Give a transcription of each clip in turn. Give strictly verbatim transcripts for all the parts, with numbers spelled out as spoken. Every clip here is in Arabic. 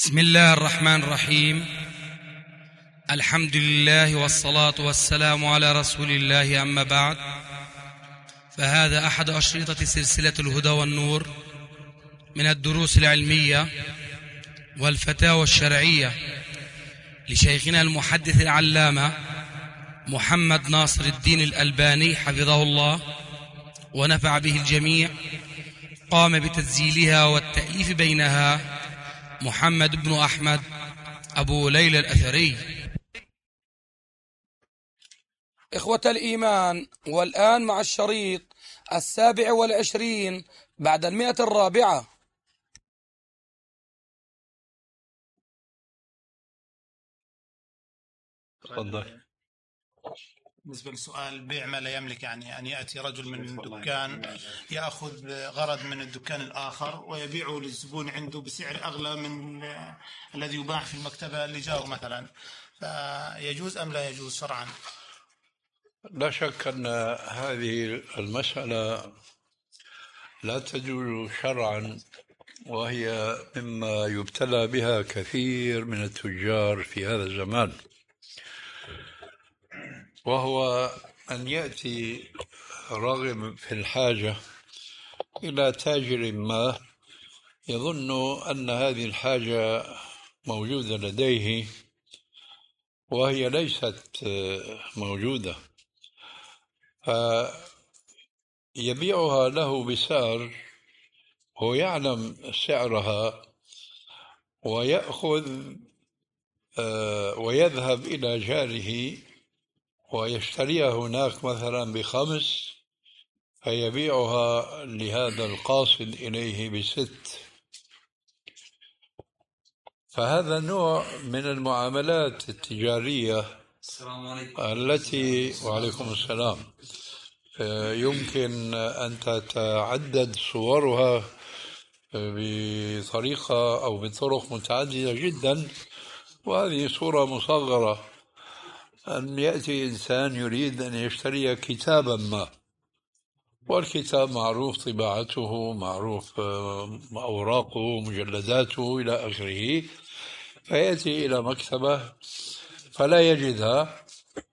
بسم الله الرحمن الرحيم. الحمد لله والصلاة والسلام على رسول الله، أما بعد، فهذا أحد أشرطة سلسلة الهدى والنور من الدروس العلمية والفتاوى الشرعية لشيخنا المحدث العلامة محمد ناصر الدين الألباني حفظه الله ونفع به الجميع. قام بتسجيلها والتأليف بينها محمد بن أحمد أبو ليلى الأثري. إخوة الإيمان، والآن مع الشريط السابع والعشرين بعد المئة الرابعة. تفضل. بالنسبة لسؤال بيع ما لا يملك، يعني أن يأتي رجل من دكان يأخذ غرض من الدكان الآخر ويبيعه للزبون عنده بسعر أغلى من الذي يباع في المكتبة اللي جاره مثلا، فيجوز أم لا يجوز شرعا؟ لا شك أن هذه المسألة لا تجوز شرعا، وهي مما يبتلى بها كثير من التجار في هذا الزمان، وهو أن يأتي راغب في الحاجة إلى تاجر ما يظن أن هذه الحاجة موجودة لديه وهي ليست موجودة، فيبيعها له بسعر هو يعلم سعرها، ويأخذ ويذهب إلى جاره ويشتريها هناك مثلا بخمس، فيبيعها لهذا القاصد إليه بست. فهذا نوع من المعاملات التجارية التي وعليكم السلام يمكن أن تتعدد صورها بطريقة أو بطرق متعددة جدا، وهذه صورة مصغرة. أن يأتي إنسان يريد أن يشتري كتابا ما، والكتاب معروف طباعته، معروف أوراقه، مجلداته إلى آخره، فيأتي إلى مكتبة فلا يجدها،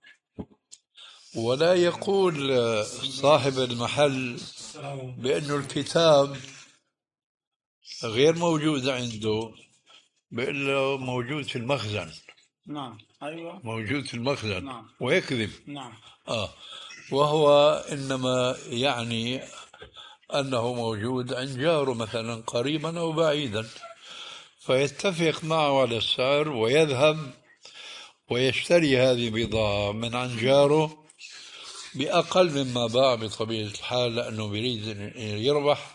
ولا يقول صاحب المحل بأن الكتاب غير موجود عنده، بيقول له موجود في المخزن. نعم، أيوة، موجود في المخزن. نعم. ويكذب. نعم. آه وهو إنما يعني أنه موجود عند جاره مثلا قريبا أو بعيدا، فيتفق معه على السعر ويذهب ويشتري هذه البضاعة من عند جاره بأقل مما باع بطبيعة الحال، لأنه يريد أن يربح،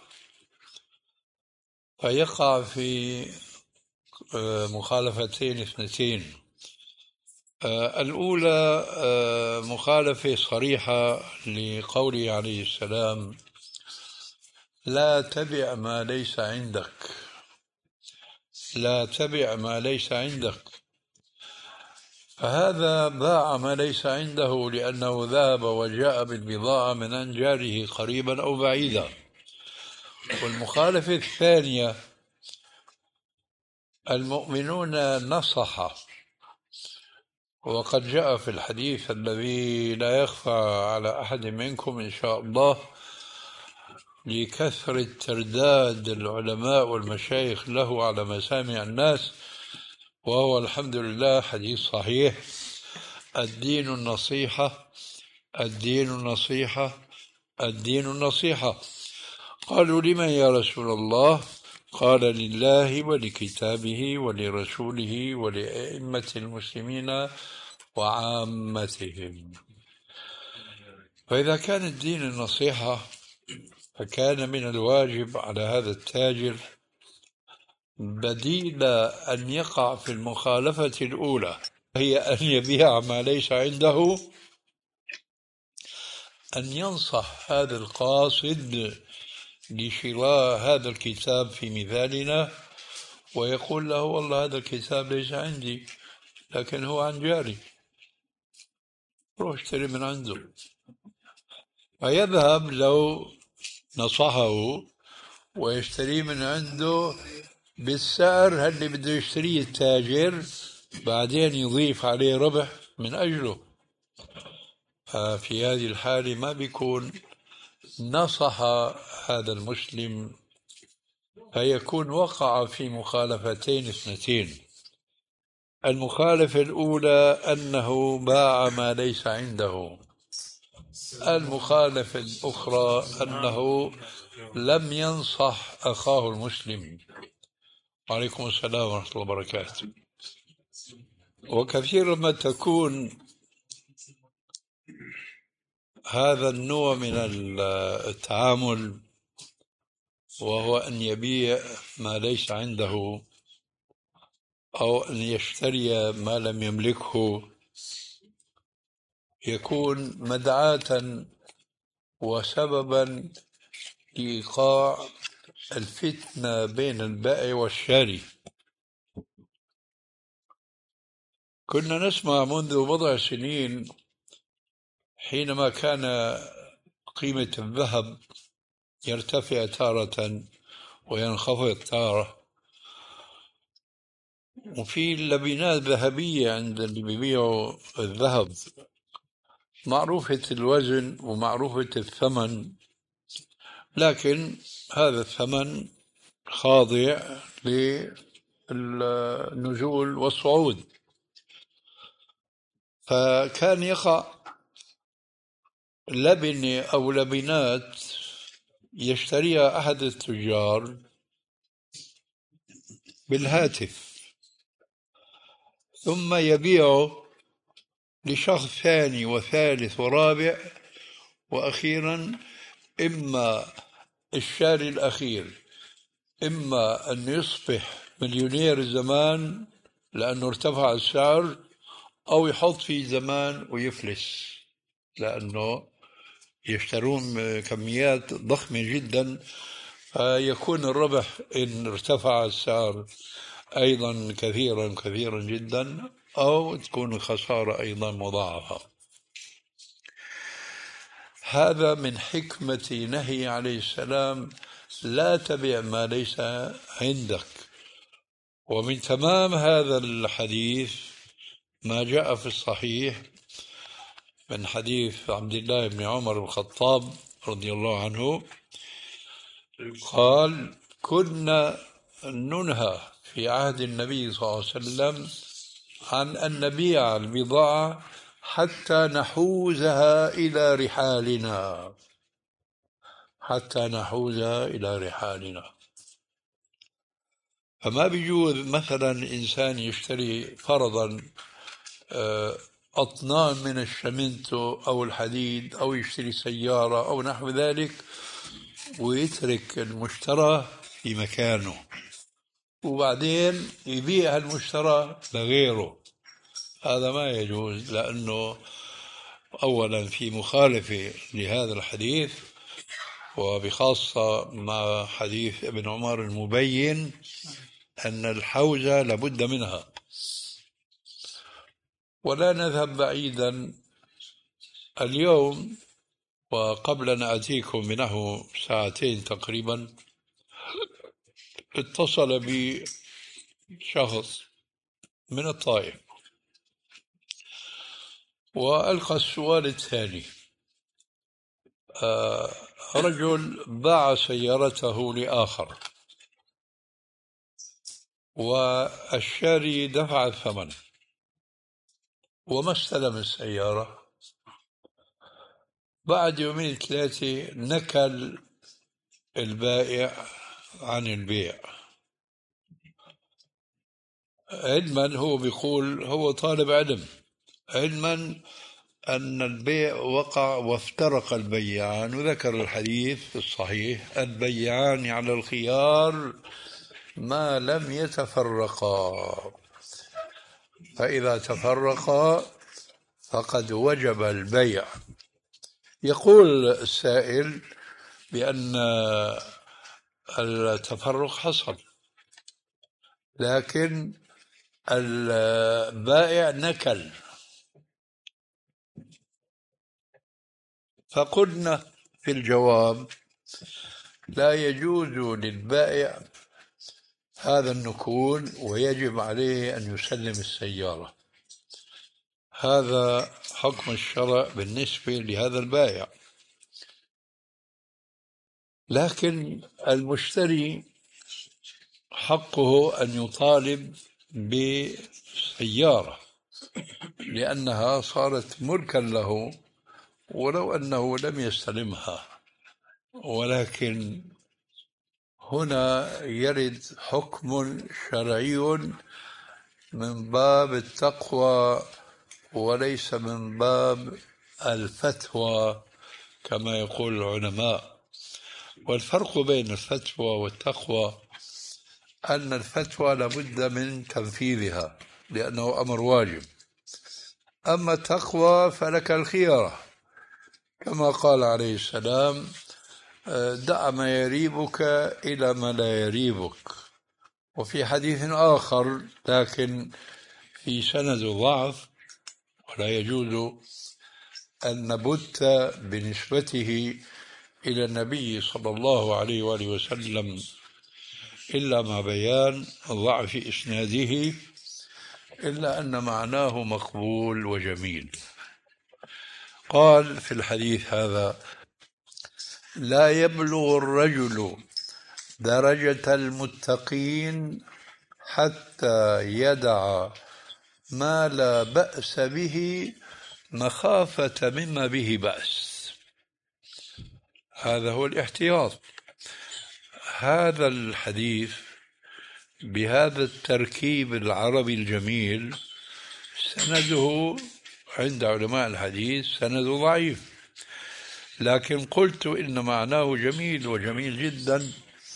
فيقع في مخالفتين اثنتين. الأولى مخالفة صريحة لقوله عليه السلام: لا تبع ما ليس عندك، لا تبع ما ليس عندك. فهذا باع ما ليس عنده لأنه ذهب وجاء بالبضاعة من عند جاره قريبا أو بعيدا. والمخالفة الثانية: المؤمنون نصحة، وقد جاء في الحديث الذي لا يخفى على أحد منكم إن شاء الله، لكثرة ترداد العلماء والمشايخ له على مسامع الناس، وهو الحمد لله حديث صحيح: الدين النصيحة، الدين النصيحة، الدين النصيحة. قالوا: لمن يا رسول الله؟ قال: لله ولكتابه ولرسوله ولأئمة المسلمين وعامتهم. فإذا كان الدين النصيحة، فكان من الواجب على هذا التاجر بديل أن يقع في المخالفة الأولى، هي أن يبيع ما ليس عنده، أن ينصح هذا القاصد لشراء هذا الكتاب في مثالنا، ويقول له: والله هذا الكتاب ليس عندي، لكن هو عن جاري، روح اشتري من عنده. فيذهب لو نصحه ويشتري من عنده بالسعر اللي بده يشتريه التاجر، بعدين يضيف عليه ربح من أجله. ففي هذه الحالة ما بيكون نصح هذا المسلم، فيكون وقع في مخالفتين اثنتين. المخالفة الأولى أنه باع ما ليس عنده، المخالفة الأخرى أنه لم ينصح أخاه المسلم. وعليكم السلام ورحمة الله وبركاته. وكثيرا ما تكون هذا النوع من التعامل، وهو أن يبيع ما ليس عنده أو أن يشتري ما لم يملكه، يكون مدعاة وسببا لإيقاع الفتنة بين البائع والشاري. كنا نسمع منذ بضع سنين حينما كان قيمة الذهب يرتفع تارة وينخفض تارة، وفي لبنات ذهبية عند اللي بيبيعوا الذهب معروفة الوزن ومعروفة الثمن، لكن هذا الثمن خاضع للنزول والصعود. فكان يقع لبنة أو لبنات يشتريها أحد التجار بالهاتف، ثم يبيعه لشخص ثاني وثالث ورابع، وأخيرا إما الشاري الأخير إما أن يصبح مليونير زمان لأنه ارتفع السعر، أو يحط فيه زمان ويفلس لأنه يشترون كميات ضخمة جدا، فيكون الربح إن ارتفع السعر أيضا كثيرا كثيرا جدا، أو تكون الخسارة أيضا مضاعفة. هذا من حكمة نهي عليه السلام: لا تبع ما ليس عندك. ومن تمام هذا الحديث ما جاء في الصحيح من حديث عبد الله بن عمر بن الخطاب رضي الله عنه قال: كنا ننهى في عهد النبي صلى الله عليه وسلم عن أن نبيع البضاعة حتى نحوزها إلى رحالنا، حتى نحوزها إلى رحالنا. فما بيجوز مثلا إنسان يشتري فرضا أطنان من الشمنتو أو الحديد، أو يشتري سيارة أو نحو ذلك، ويترك المشترى في مكانه وبعدين يبيع المشترى لغيره. هذا ما يجوز، لأنه أولا في مخالفة لهذا الحديث، وبخاصة مع حديث ابن عمر المبين أن الحوزة لابد منها. ولا نذهب بعيدا، اليوم وقبل أن أتيكم بنحو ساعتين تقريبا اتصل بي شخص من الطائف وألقى السؤال التالي: آه رجل باع سيارته لآخر والشاري دفع الثمن وما استلم السيارة. بعد يومين ثلاثة نكل البائع عن البيع، علما هو بيقول هو طالب علم، علما أن البيع وقع وافترق البيعان، وذكر الحديث الصحيح: البيعان على الخيار ما لم يتفرقا، فإذا تفرقا فقد وجب البيع. يقول السائل بأن التفرق حصل، لكن البائع نكل. فقلنا في الجواب: لا يجوز للبائع هذا النقود ويجب عليه أن يسلم السيارة. هذا حكم الشرع بالنسبة لهذا البائع. لكن المشتري حقه أن يطالب بسيارة لأنها صارت ملكا له ولو أنه لم يستلمها. ولكن هنا يرد حكم شرعي من باب التقوى وليس من باب الفتوى كما يقول العلماء. والفرق بين الفتوى والتقوى أن الفتوى لابد من تنفيذها لأنه أمر واجب، أما التقوى فلك الخيارة كما قال عليه السلام: دع ما يريبك إلى ما لا يريبك. وفي حديث آخر لكن في سند ضعف ولا يجوز أن نبت بنسبته إلى النبي صلى الله عليه وآله وسلم إلا مع بيان ضعف إسناده، إلا أن معناه مقبول وجميل. قال في الحديث هذا: لا يبلغ الرجل درجة المتقين حتى يدع ما لا بأس به مخافة مما به بأس. هذا هو الاحتياط. هذا الحديث بهذا التركيب العربي الجميل سنده عند علماء الحديث سند ضعيف، لكن قلت إن معناه جميل وجميل جدا،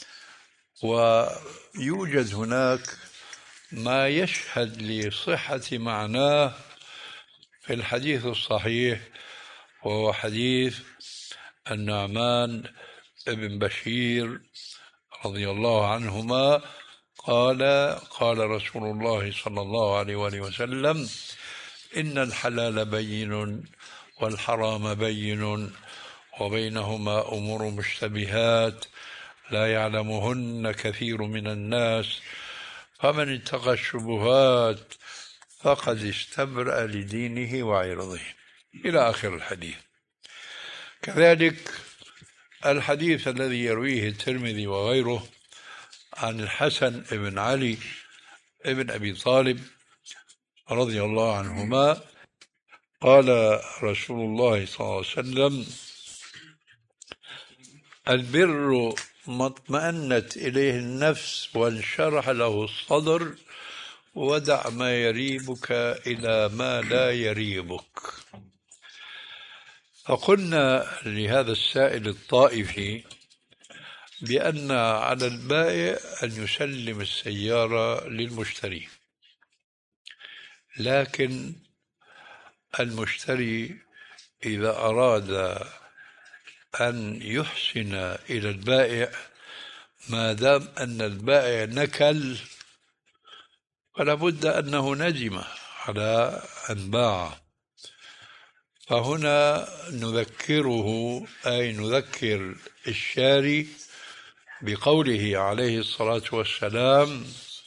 ويوجد هناك ما يشهد لصحة معناه في الحديث الصحيح، وهو حديث النعمان ابن بشير رضي الله عنهما قال: قال رسول الله صلى الله عليه وآله وسلم: إن الحلال بين والحرام بين وبينهما أمور مشتبهات لا يعلمهن كثير من الناس فمن اتقى الشبهات فقد استبرأ لدينه وعرضه، إلى آخر الحديث. كذلك الحديث الذي يرويه الترمذي وغيره عن الحسن بن علي ابن أبي طالب رضي الله عنهما قال رسول الله صلى الله عليه وسلم: البر ما اطمأنت إليه النفس وانشرح له الصدر ودع ما يريبك إلى ما لا يريبك. فقلنا لهذا السائل الطائفي بأن على البائع أن يسلم السيارة للمشتري، لكن المشتري إذا أراد أن يحسن إلى البائع ما دام أن البائع نكل فلا بد أنه ندم على أن باع. فهنا نذكره، أي نذكر الشاري بقوله عليه الصلاة والسلام: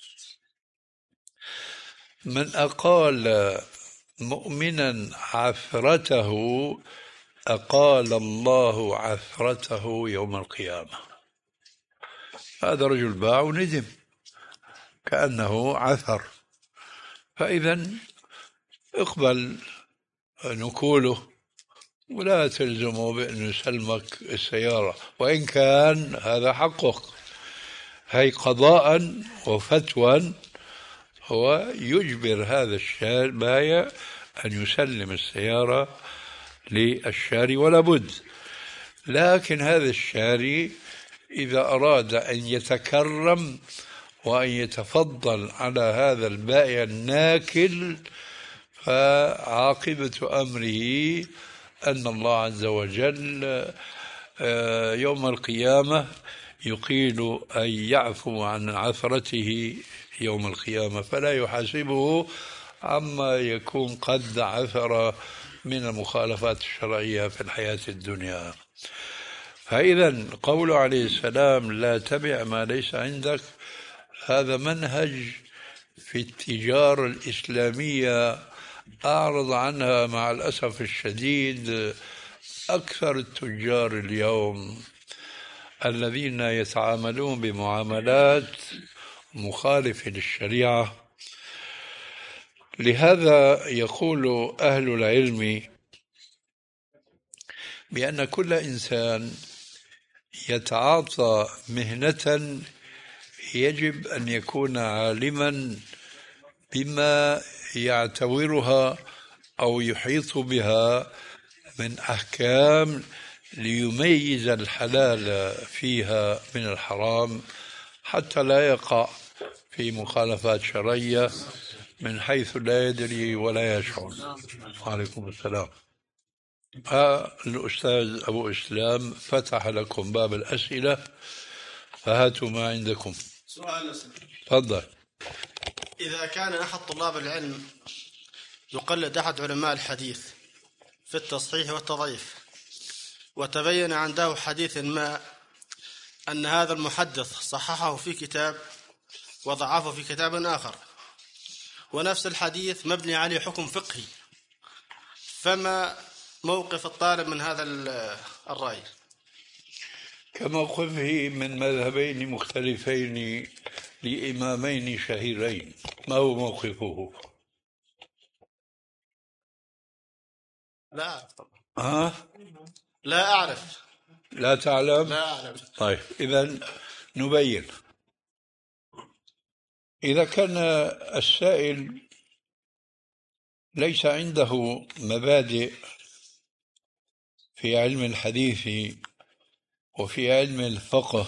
من أقال مؤمنا عثرته أقال الله عثرته يوم القيامة. هذا رجل باع وندم كأنه عثر، فإذا اقبل نقوله ولا تلزمه بأنه يسلمك السيارة وإن كان هذا حقك. هي قضاء وفتوى هو يجبر هذا البائع أن يسلم السيارة للشاري ولا بد. لكن هذا الشاري إذا أراد أن يتكرم وأن يتفضل على هذا البائع الناكل فعاقبة أمره أن الله عز وجل يوم القيامة يقيل أن يعفو عن عثرته يوم القيامة، فلا يحاسبه عما يكون قد عثر من المخالفات الشرعية في الحياة الدنيا. فإذا قول عليه السلام: لا تبع ما ليس عندك، هذا منهج في التجارة الإسلامية أعرض عنها مع الأسف الشديد أكثر التجار اليوم الذين يتعاملون بمعاملات مخالفة للشريعة. لهذا يقول أهل العلم بأن كل إنسان يتعاطى مهنة يجب أن يكون عالما بما يعتبرها أو يحيط بها من أحكام ليميز الحلال فيها من الحرام حتى لا يقع في مخالفات شرعية من حيث لا يدري ولا يشعر. وعليكم السلام. ها الأستاذ أبو إسلام فتح لكم باب الأسئلة، فهاتوا ما عندكم. سؤال. تفضل. إذا كان أحد طلاب العلم يقلد أحد علماء الحديث في التصحيح والتضعيف، وتبين عنده حديث ما أن هذا المحدث صححه في كتاب وضعفه في كتاب آخر، ونفس الحديث مبني عليه حكم فقهي، فما موقف الطالب من هذا الرأي؟ كموقفه من مذهبين مختلفين لإمامين شهيرين. ما هو موقفه؟ لا ها؟ لا أعرف. لا تعلم؟ لا أعلم. طيب إذا نبين. إذا كان السائل ليس عنده مبادئ في علم الحديث وفي علم الفقه،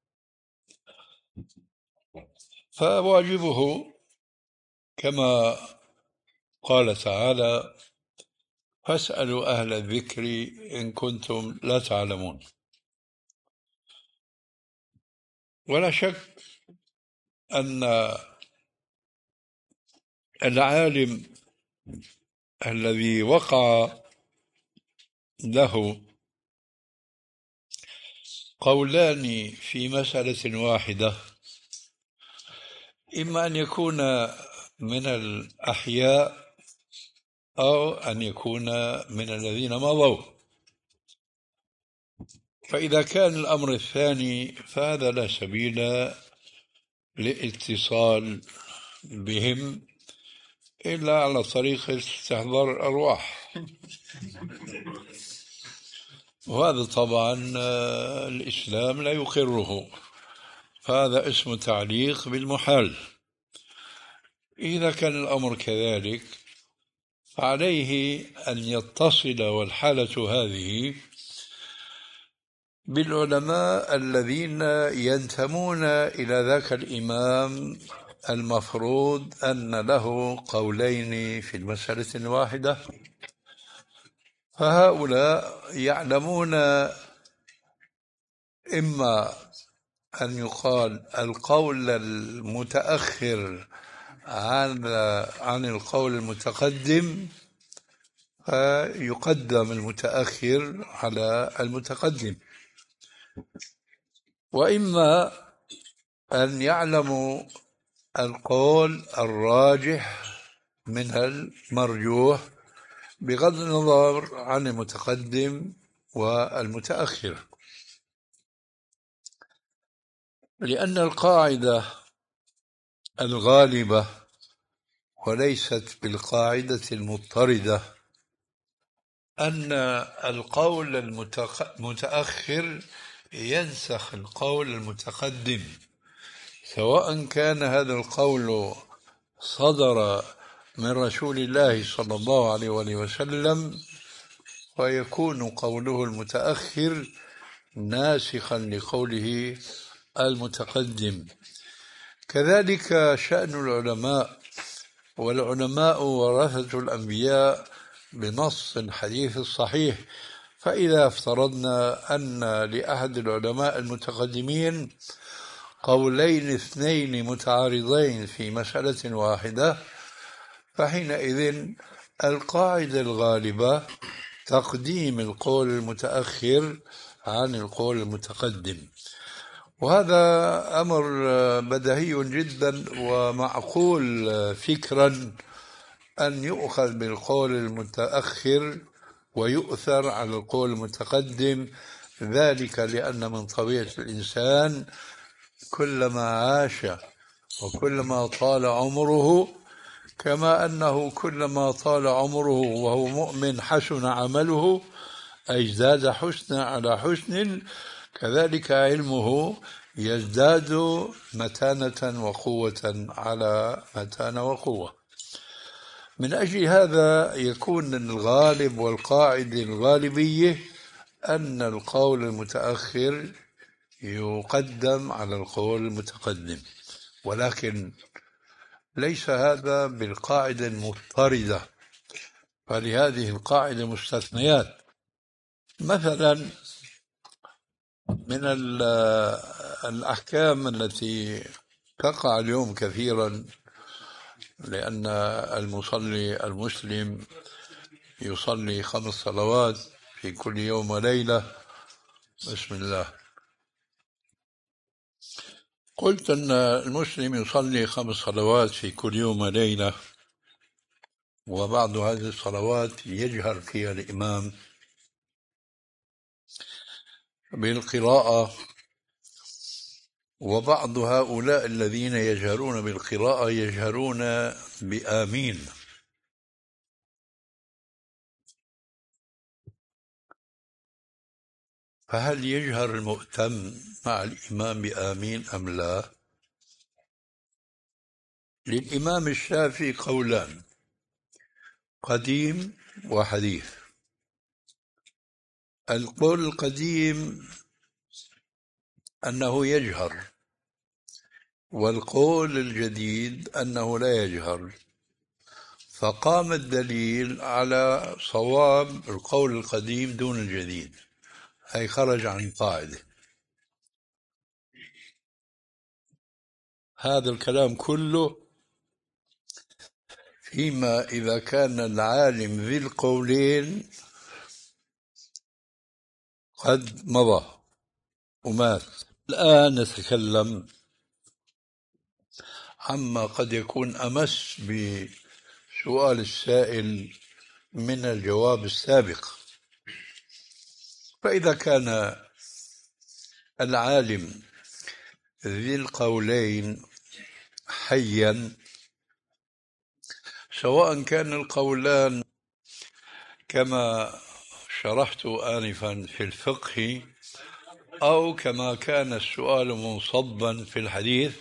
فواجبه كما قال تعالى: فاسألوا أهل الذكر إن كنتم لا تعلمون. ولا شك أن العالم الذي وقع له قولان في مسألة واحدة إما أن يكون من الأحياء أو أن يكون من الذين مضوا. فإذا كان الأمر الثاني فهذا لا سبيل لاتصال بهم إلا على طريق استحضار الأرواح، وهذا طبعا الإسلام لا يقره، فهذا اسم تعليق بالمحال. إذا كان الأمر كذلك فعليه أن يتصل والحالة هذه بالعلماء الذين ينتمون إلى ذاك الإمام المفروض أن له قولين في المسألة الواحدة، فهؤلاء يعلمون إما أن يقال القول المتأخر عن عن القول المتقدم، فيقدم المتأخر على المتقدم، وإما أن يعلموا القول الراجح من المرجوح بغض النظر عن المتقدم والمتأخر. لأن القاعدة الغالبة وليست بالقاعدة المضطردة أن القول المتأخر ينسخ القول المتقدم، سواء كان هذا القول صدر من رسول الله صلى الله عليه وسلم، ويكون قوله المتأخر ناسخا لقوله المتقدم. كذلك شأن العلماء، والعلماء ورثة الأنبياء بنص الحديث الصحيح. فإذا افترضنا أن لأحد العلماء المتقدمين قولين اثنين متعارضين في مسألة واحدة، فحينئذ القاعدة الغالبة تقديم القول المتأخر عن القول المتقدم. وهذا أمر بديهي جدا ومعقول فكرا أن يؤخذ بالقول المتأخر ويؤثر على القول المتقدم، ذلك لأن من طبيعة الإنسان كلما عاش وكلما طال عمره، كما أنه كلما طال عمره وهو مؤمن حسن عمله، أي ازداد حسنا على حسن، كذلك علمه يزداد متانة وقوة على متانة وقوة. من أجل هذا يكون الغالب والقاعدة الغالبية أن القول المتأخر يقدم على القول المتقدم، ولكن ليس هذا بالقاعدة المضطردة، فلهذه القاعدة مستثنيات. مثلا من الأحكام التي تقع اليوم كثيرا، لأن المصلي المسلم يصلي خمس صلوات في كل يوم وليلة. بسم الله. قلت أن المسلم يصلي خمس صلوات في كل يوم وليلة، وبعض هذه الصلوات يجهر فيها الإمام بالقراءة، وبعض هؤلاء الذين يجهرون بالقراءة يجهرون بآمين. فهل يجهر المؤتم مع الإمام بآمين أم لا؟ للإمام الشافعي قولان، قديم وحديث. القول القديم أنه يجهر، والقول الجديد أنه لا يجهر، فقام الدليل على صواب القول القديم دون الجديد، أي خرج عن قاعدة. هذا الكلام كله فيما إذا كان العالم ذي القولين قد مضى ومات. الآن نتكلم عما قد يكون أمس بسؤال السائل من الجواب السابق. فإذا كان العالم ذي القولين حيا، سواء كان القولان كما شرحت آنفا في الفقه أو كما كان السؤال منصبا في الحديث،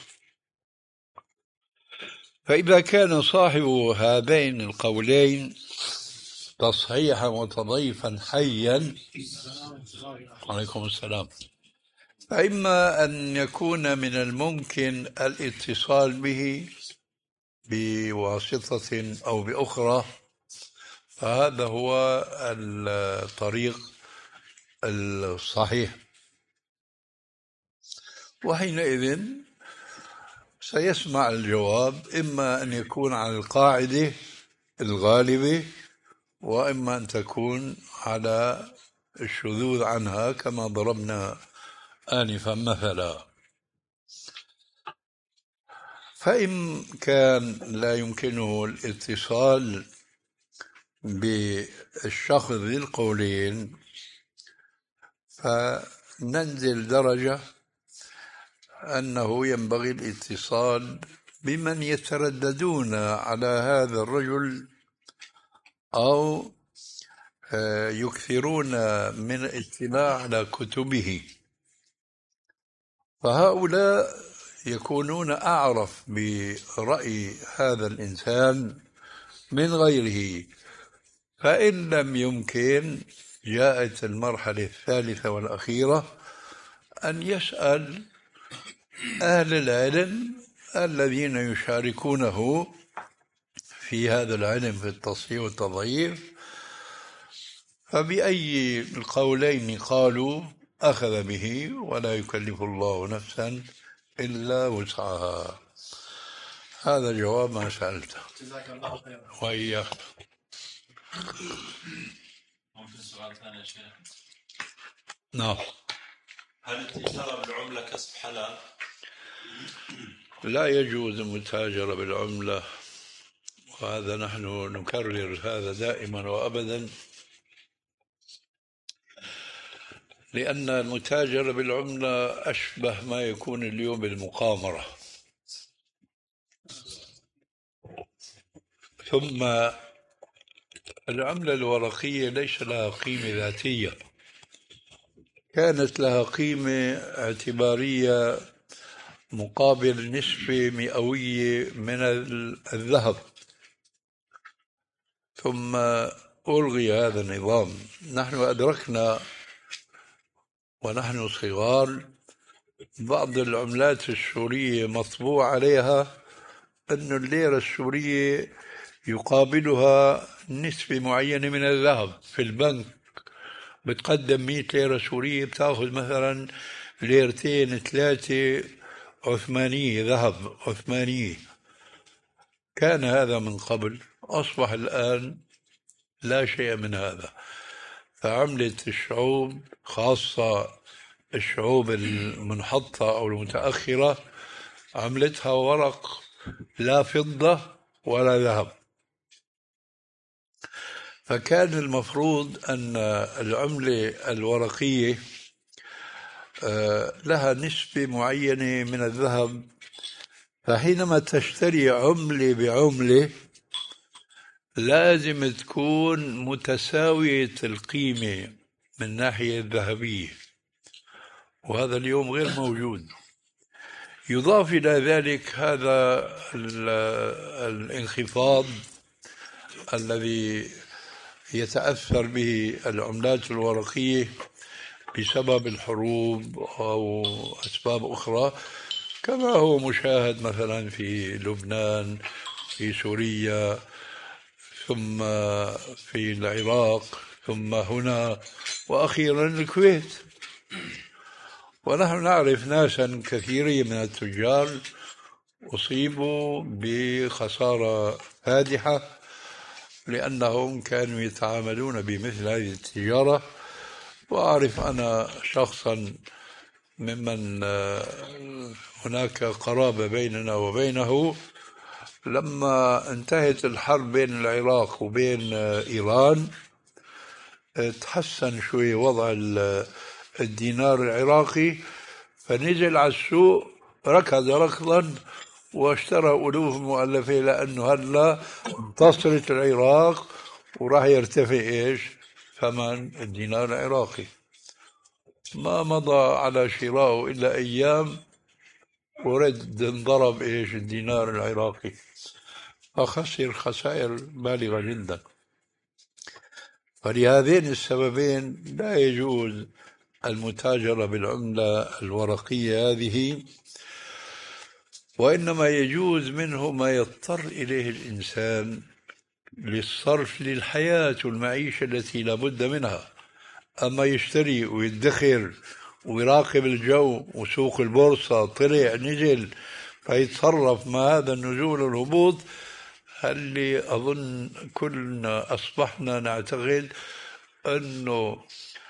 فإذا كان صاحب هذين القولين تصحيحا وتضيفا حيا، عليكم السلام، فإما أن يكون من الممكن الاتصال به بواسطة أو بأخرى، فهذا هو الطريق الصحيح، وحينئذ سيسمع الجواب إما أن يكون على القاعدة الغالبة، وإما أن تكون على الشذوذ عنها كما ضربنا آنفا مثلا. فإن كان لا يمكنه الاتصال بالشخص ذي القولين، فننزل درجة أنه ينبغي الاتصال بمن يترددون على هذا الرجل أو يكثرون من الاطلاع على كتبه، فهؤلاء يكونون أعرف برأي هذا الإنسان من غيره. فإن لم يمكن، جاءت المرحلة الثالثة والأخيرة أن يسأل أهل العلم الذين يشاركونه في هذا العلم في التصحيح والتضعيف، فبأي القولين قالوا أخذ به، ولا يكلف الله نفسا إلا وسعها. هذا جواب ما سألته. جزاك الله خيرا. وإياك. ممكن سؤال ثاني يا شيخ؟ نعم. هل التجارة بالعملة كسب حلال؟ لا يجوز المتاجرة بالعملة، وهذا نحن نكرر هذا دائما وأبدا، لأن المتاجرة بالعملة أشبه ما يكون اليوم بالمقامرة. ثم العملة الورقية ليس لها قيمة ذاتية، كانت لها قيمة اعتبارية مقابل نسبة مئوية من الذهب، ثم ألغي هذا النظام. نحن أدركنا ونحن صغار بعض العملات السورية مطبوع عليها أن الليرة السورية يقابلها نسبة معينة من الذهب. في البنك بتقدم مئة ليرة سورية بتأخذ مثلا ليرتين ثلاثة عثمانية، ذهب عثمانية. كان هذا من قبل، أصبح الآن لا شيء من هذا. فعملة الشعوب، خاصة الشعوب المنحطة أو المتأخرة، عملتها ورق، لا فضة ولا ذهب. فكان المفروض أن العملة الورقية لها نسبة معينة من الذهب، فحينما تشتري عملة بعملة لازم تكون متساوية القيمة من ناحية الذهبية، وهذا اليوم غير موجود. يضاف إلى ذلك هذا الانخفاض الذي يتأثر به العملات الورقية بسبب الحروب أو أسباب أخرى، كما هو مشاهد مثلا في لبنان، في سوريا، ثم في العراق، ثم هنا، وأخيرا الكويت. ونحن نعرف ناسا كثيرين من التجار أصيبوا بخسارة فادحة لأنهم كانوا يتعاملون بمثل هذه التجارة. وأعرف أنا شخصا ممن هناك قرابة بيننا وبينه، لما انتهت الحرب بين العراق وبين إيران تحسن شوي وضع الدينار العراقي، فنزل على السوق ركض ركضا واشترى ألوف مؤلفة، لأنه هلا انتصرت العراق وراح يرتفع إيش ثمن الدينار العراقي. ما مضى على شرائه إلا أيام ورد انضرب إيش الدينار العراقي، فخسر خسائر بالغة جدا. فلهذين السببين لا يجوز المتاجرة بالعملة الورقية هذه، وإنما يجوز منه ما يضطر إليه الإنسان للصرف للحياة والمعيشة التي لا بد منها. أما يشتري ويدخر ويراقب الجو وسوق البورصة طلع نزل فيتصرف ما هذا النزول والهبوط، اللي أظن كلنا أصبحنا نعتقد أنه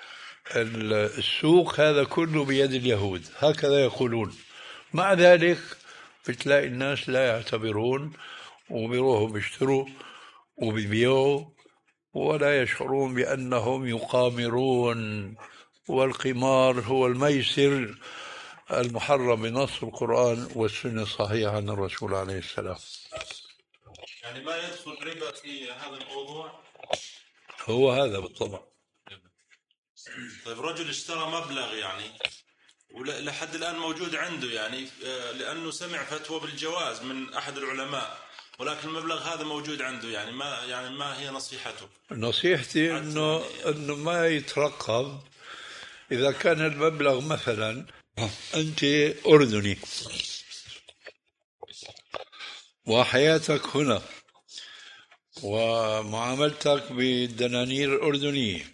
السوق هذا كله بيد اليهود، هكذا يقولون. مع ذلك بتلاقي الناس لا يعتبرون وبيروحوا بيشتروا وبيبيعوا ولا يشعرون بأنهم يقامرون. والقمار هو الميسر المحرم بنص القرآن والسنة الصحيحة عن الرسول عليه السلام. يعني ما يدخل ربا في هذا الموضوع؟ هو هذا بالطبع. طيب رجل اشترى مبلغ يعني ولحد الآن موجود عنده، يعني لأنه سمع فتوى بالجواز من أحد العلماء، ولكن المبلغ هذا موجود عنده، يعني ما يعني ما هي نصيحته؟ نصيحتي إنه إنه ما يترقب. إذا كان المبلغ مثلا أنت أردني وحياتك هنا ومعاملتك بالدنانير الأردنية،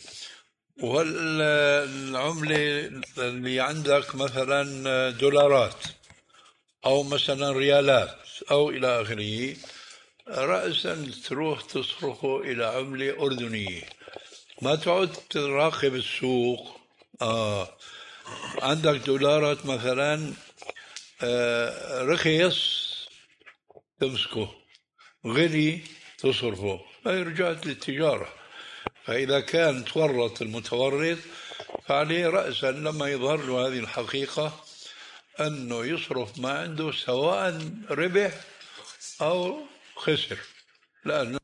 والعملة اللي عندك مثلا دولارات أو مثلا ريالات أو إلى آخره، رأسا تروح تصرفه إلى عملة أردنية، ما تعد تراقب السوق. آه عندك دولارات مثلا آه، رخيص تمسكه، غلي تصرفه، هي رجعت للتجارة. فإذا كان تورط المتورط فعليه رأسا لما يظهر له هذه الحقيقة أنه يصرف ما عنده سواء ربح أو خسر، لأنه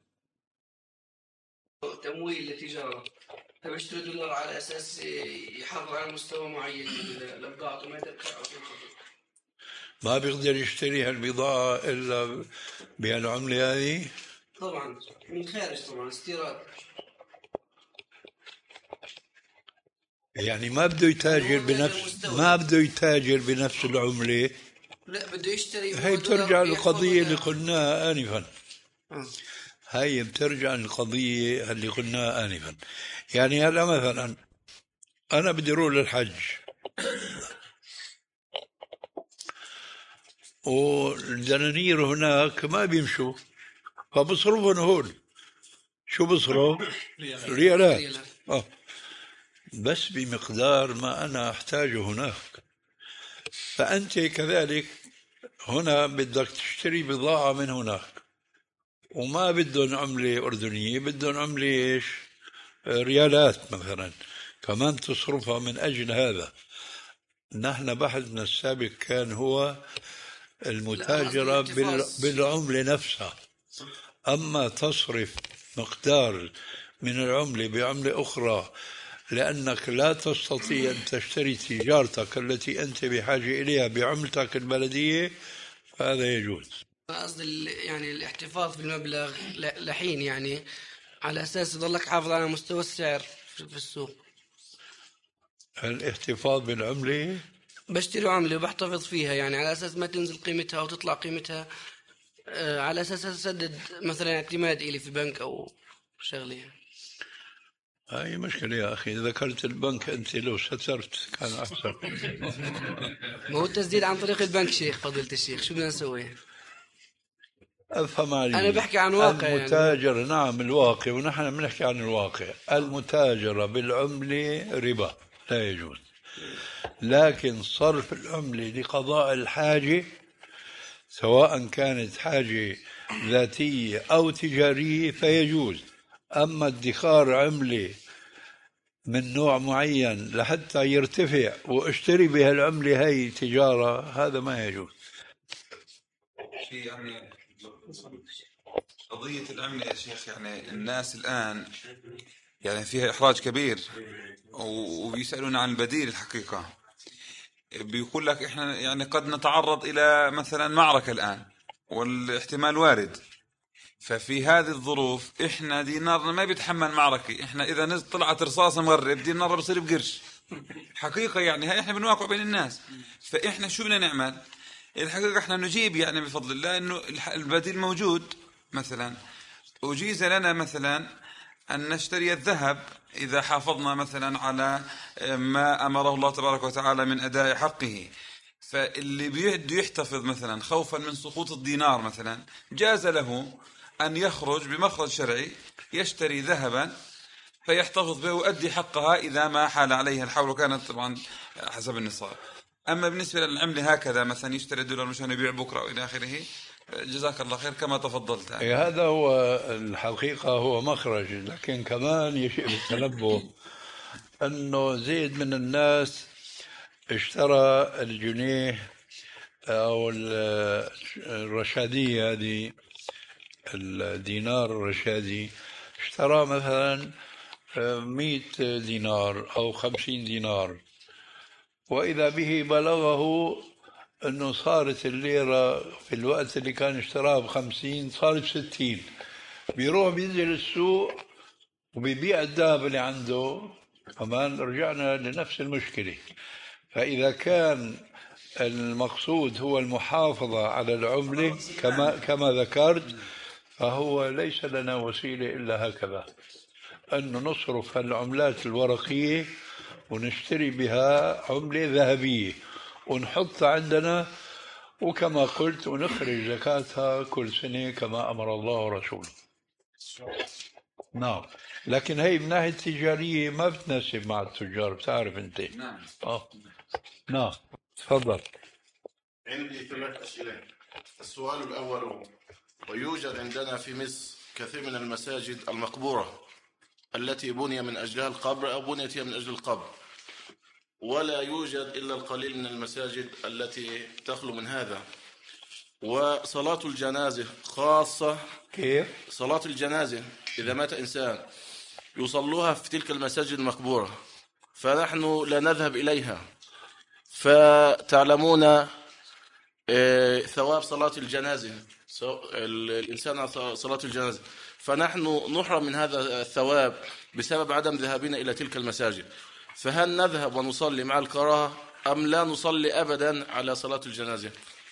تمويل للتجارة. فبيشتري دولار على أساس يحافظ على مستوى معين من البضاعة وما تركع أو تنخفض. ما بيقدر يشتري هالبضاعة إلا بهالعملة هذه. طبعا من خارج، طبعا استيراد. يعني ما بده يتاجر بنفس ما بده يتاجر بنفس العملة. لا، بده يشتري. هي بترجع للقضية اللي قلناها آنفا. هاي بترجع للقضية اللي قلناها آنفا. يعني هلا مثلا أنا بدي أروح للحج والدنانير هناك ما بيمشوا، فبصرفهم هون. شو بصرف؟ ريالات. آه. بس بمقدار ما أنا أحتاجه هناك. فأنت كذلك هنا بدك تشتري بضاعة من هناك وما بدهم عملة أردنية، بدهم عملة إيش؟ ريالات مثلا، كمان تصرفها من أجل هذا. نحن بحثنا السابق كان هو المتاجرة بالعملة نفسها. أما تصرف مقدار من العملة بعملة أخرى لأنك لا تستطيع أن تشتري تجارتك التي أنت بحاجة إليها بعملتك البلدية، فهذا يجوز. قصدي يعني الاحتفاظ بالمبلغ لحين، يعني على أساس يضلك حافظ على مستوى السعر في السوق. الاحتفاظ بالعملة، بشتري عملة وبحتفظ فيها، يعني على أساس ما تنزل قيمتها أو تطلع قيمتها، على أساس أسدد مثلا اعتماد إلي في البنك أو شغلة. هاي مشكلة يا أخي، ذكرت البنك أنت لو سترت كان أحسن. ما هو التسديد عن طريق البنك شيخ، فضيلة الشيخ، شو بدنا نسوي؟ أفهم علي. أنا بحكي عن واقع. المتاجر يعني. نعم الواقع، ونحن بنحكي عن الواقع. المتاجرة بالعملة ربا لا يجوز، لكن صرف العملة لقضاء الحاجة سواء كانت حاجة ذاتية أو تجارية فيجوز. أما ادخار عملة من نوع معين لحتى يرتفع واشتري بها العملة هي تجارة، هذا ما يجوز. يعني قضية العملة يا شيخ، يعني الناس الآن يعني فيها إحراج كبير وبيسألون عن البديل. الحقيقة بيقول لك إحنا يعني قد نتعرض إلى مثلا معركة الآن والاحتمال وارد، ففي هذه الظروف إحنا دينارنا ما بيتحمل معركة. إحنا إذا نزل طلعت رصاصة مغرب دينارنا بصير بقرش. حقيقة يعني هاي إحنا بنواقع بين الناس. فإحنا شو بدنا نعمل؟ الحقيقة إحنا نجيب يعني بفضل الله إنه البديل موجود. مثلا أجيز لنا مثلا أن نشتري الذهب إذا حافظنا مثلا على ما أمره الله تبارك وتعالى من أداء حقه. فاللي بده يحتفظ مثلا خوفا من سقوط الدينار مثلا، جاز له أن يخرج بمخرج شرعي يشتري ذهبا فيحتفظ به ويؤدي حقها إذا ما حال عليها الحول، وكانت طبعا حسب النصاب. أما بالنسبة للعملة هكذا مثلا يشتري دولار مشان يبيع بكرة وإلى آخره، جزاك الله خير كما تفضلت. يعني هذا هو الحقيقة، هو مخرج. لكن كمان يشير التنبه أنه زيد من الناس اشترى الجنيه أو الرشادية هذه، الدينار الرشادي، اشترى مثلا مئة دينار أو خمسين دينار، وإذا به بلغه أنه صارت الليرة في الوقت اللي كان اشتراها بخمسين صارت بستين. بيروح بينزل السوق وبيبيع الذهب اللي عنده، كمان رجعنا لنفس المشكلة. فإذا كان المقصود هو المحافظة على العملة كما كما ذكرت، فهو ليس لنا وسيلة إلا هكذا، أن نصرف العملات الورقية ونشتري بها عملة ذهبية ونحطها عندنا، وكما قلت ونخرج زكاتها كل سنة كما أمر الله ورسوله. نعم، لكن هي من ناحية تجارية ما بتناسب مع التجار، بتعرف أنت. نعم. آه. نعم تفضل. عندي ثلاث أسئلة. السؤال الأول: ويوجد عندنا في مصر كثير من المساجد المقبورة التي بني من أجلها القبر أو بنيت هي من أجل القبر، ولا يوجد إلا القليل من المساجد التي تخلو من هذا. وصلاة الجنازة خاصة، كيف؟ صلاة الجنازة إذا مات إنسان يصلوها في تلك المساجد المقبورة، فنحن لا نذهب إليها. فتعلمون ثواب صلاة الجنازة، الإنسان صلاة الجنازة، فنحن نحرم من هذا الثواب بسبب عدم ذهابنا إلى تلك المساجد. فهل نذهب ونصلي مع الكراهة أم لا نصلي أبدا على صلاة الجنازة؟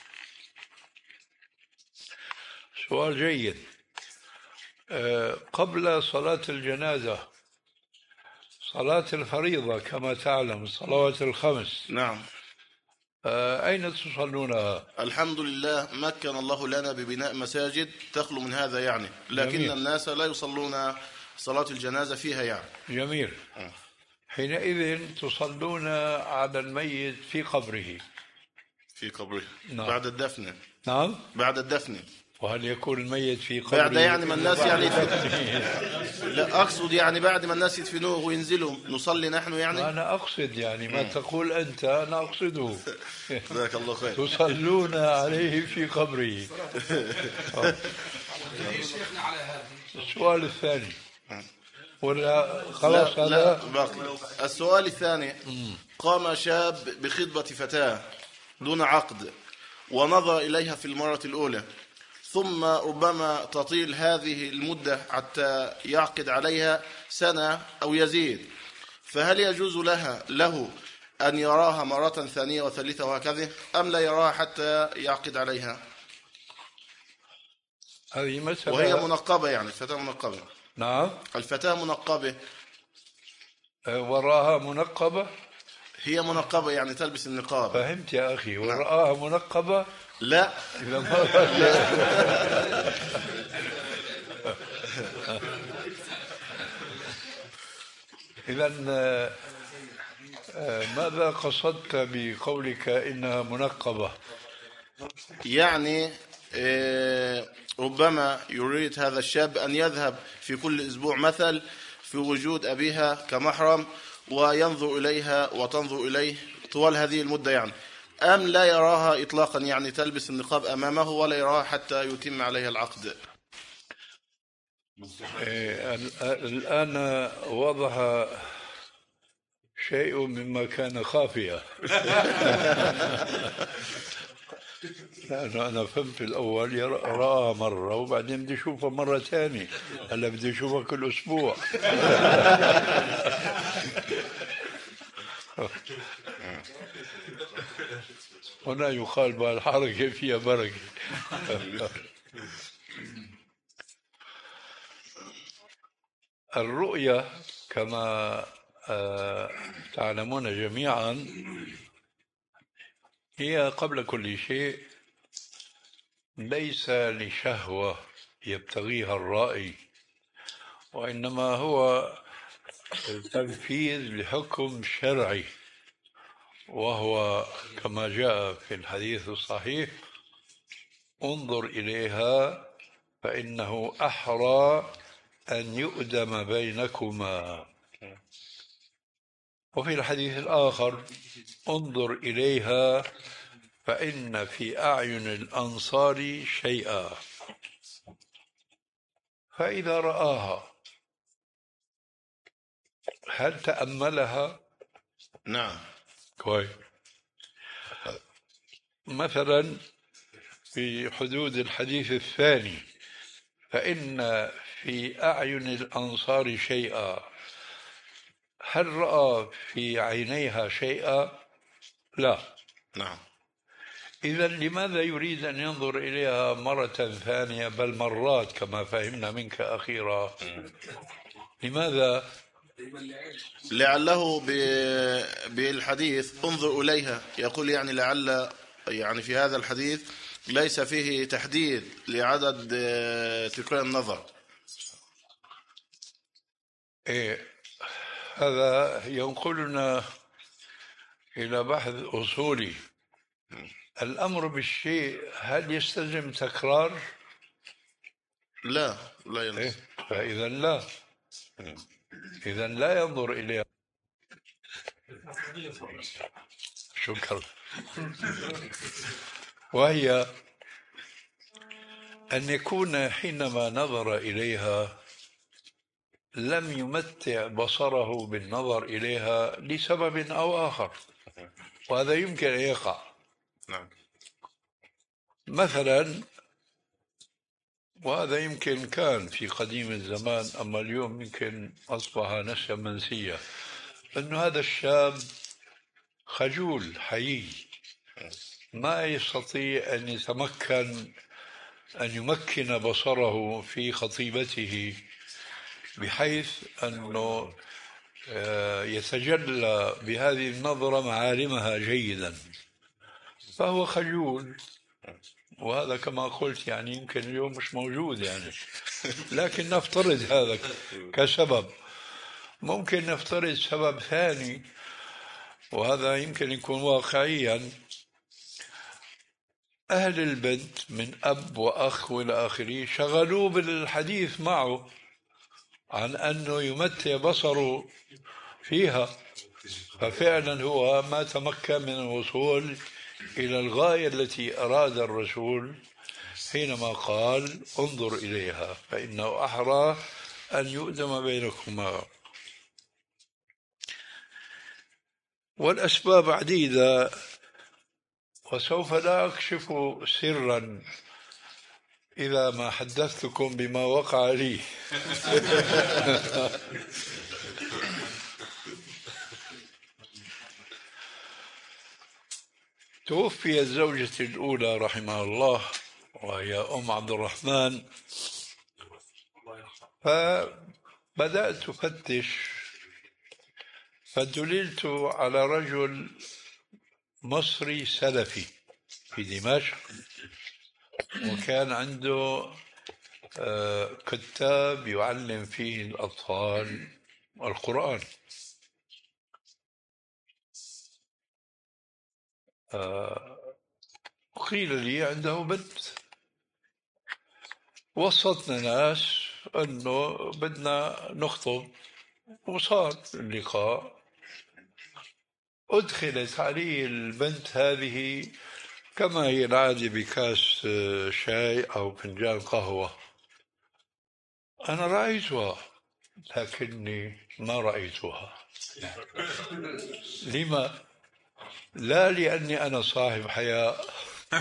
سؤال جيد. أه قبل صلاة الجنازة صلاة الفريضة كما تعلم، الصلوات الخمس. نعم. أه أين تصلونها؟ الحمد لله مكن الله لنا ببناء مساجد تخلو من هذا يعني، لكن جميل. الناس لا يصلون صلاة الجنازة فيها يعني. جميل. أه. حينئذ تصلون على الميت في قبره. في قبره. نعم. بعد الدفن. نعم. بعد الدفن. وهل يكون الميت في قبره بعد يعني ما الناس يعني لا أقصد يعني بعد ما الناس يدفنوه وينزلوا نصلي نحن يعني. أنا أقصد يعني ما م. تقول أنت أنا أقصده. جزاك الله خير. تصلون عليه في قبره. السؤال الثاني ولا خلاص؟ لا, هذا لا باقي. السؤال الثاني: قام شاب بخطبة فتاة دون عقد ونظر إليها في المرة الأولى، ثم ربما تطيل هذه المدة حتى يعقد عليها سنة أو يزيد، فهل يجوز لها له أن يراها مرة ثانية وثالثة وهكذا أم لا يراها حتى يعقد عليها؟ هذه مسألة. وهي منقبة يعني، الفتاة منقبة. نعم. الفتاة منقبة. وراها منقبة. هي منقبة يعني تلبس النقاب. فهمت يا أخي. وراها منقبة. لا. إذا ما إذا ماذا قصدت بقولك إنها منقبة؟ يعني ربما يريد هذا الشاب أن يذهب في كل أسبوع مثل في وجود أبيها كمحرم وينظر إليها وتنظر إليه طوال هذه المدة يعني، أم لا يراها إطلاقا يعني تلبس النقاب أمامه ولا يراها حتى يتم عليها العقد؟ الآن وضح شيء مما كان خافيا. لأنه أنا فهمت الأول يراها مرة وبعدين بدي أشوفها مرة ثانية، هلا بدي أشوفها كل أسبوع. هنا يقال بالحركة فيها بركة. الرؤية كما تعلمون جميعا هي قبل كل شيء ليس لشهوة يبتغيها الرائي، وإنما هو تنفيذ لحكم شرعي، وهو كما جاء في الحديث الصحيح: انظر إليها فإنه أحرى أن يؤدم بينكما. وفي الحديث الآخر: انظر إليها فإن في أعين الأنصار شيئا. فإذا رآها هل تأملها؟ نعم. كويس. مثلا في حدود الحديث الثاني: فإن في أعين الأنصار شيئا، هل رأى في عينيها شيئا؟ لا. نعم. إذا لماذا يريد أن ينظر إليها مرة ثانية بل مرات كما فهمنا منك أخيرا؟ لماذا؟ لعله بالحديث انظر إليها يقول يعني لعل يعني في هذا الحديث ليس فيه تحديد لعدد تكرار النظر. إيه، هذا ينقلنا إلى بحث أصولي. الأمر بالشيء هل يستلزم تكرار؟ لا لا إيه؟ يلزم. فإذا لا، إذا لا ينظر إليها. شكرا. وهي أن يكون حينما نظر إليها لم يمتع بصره بالنظر إليها لسبب أو آخر، وهذا يمكن أن يقع. نعم. مثلا، وهذا يمكن كان في قديم الزمان، أما اليوم يمكن أصبح نسيا منسيا، أن هذا الشاب خجول حيي ما يستطيع أن يتمكن أن يمكن بصره في خطيبته بحيث أنه يتجلى بهذه النظرة معالمها جيدا، فهو خجول. وهذا كما قلت يعني يمكن اليوم مش موجود يعني، لكن نفترض هذا كسبب. ممكن نفترض سبب ثاني، وهذا يمكن يكون واقعيا. أهل البنت من أب وأخ وإلى آخره شغلوه بالحديث معه عن أنه يمتع بصره فيها، ففعلا هو ما تمكن من الوصول إلى الغاية التي أراد الرسول حينما قال انظر إليها فإنه أحرى أن يؤدم بينكما. والأسباب عديدة، وسوف لا أكشف سرا إذا ما حدثتكم بما وقع لي. توفيت زوجتي الأولى رحمها الله وهي أم عبد الرحمن، فبدأت أفتش فدللت على رجل مصري سلفي في دمشق، وكان عنده كتاب يعلم فيه الأطفال القرآن. قيل لي عنده بنت، وسطنا ناس أنه بدنا نخطب، وصار اللقاء. أدخلت علي البنت هذه كما هي العادة بكاس شاي أو فنجان قهوة. أنا رأيتها لكني ما رأيتها. لما؟ لا لأني أنا صاحب حياء،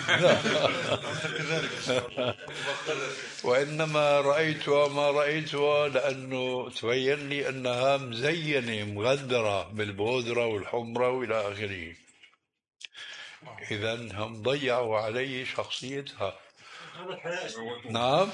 وإنما رأيتها ما رأيتها لأنه تبين لي أنها مزينة مغدرة بالبودرة والحمرة وإلى آخره. إذن هم ضيعوا علي شخصيتها. نعم.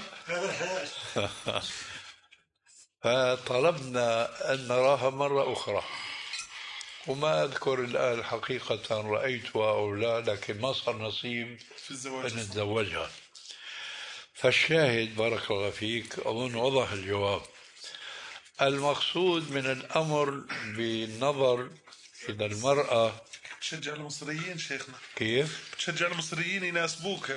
فطلبنا أن نراها مرة أخرى، وما أذكر الآن حقيقة رأيتها أو لا، لكن ما صار نصيب أن نتزوجها. فالشاهد بارك الله فيك أظن وضح الجواب. المقصود من الأمر بالنظر إلى المرأة. تشجع المصريين شيخنا؟ كيف؟ تشجع المصريين يناسبوك.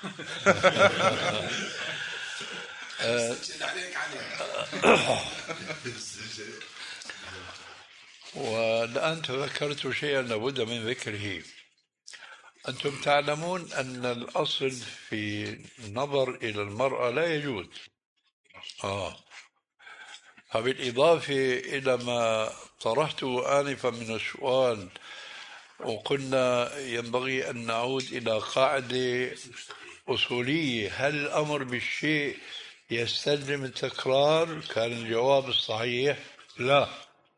والآن تذكرت شيئا لابد من ذكره. أنتم تعلمون أن الأصل في النظر إلى المرأة لا يجوز. آه. فبالإضافة إلى ما طرحته آنفا من السؤال، وقلنا ينبغي أن نعود إلى قاعدة أصولية: هل الأمر بالشيء يستلزم التكرار؟ كان الجواب الصحيح لا.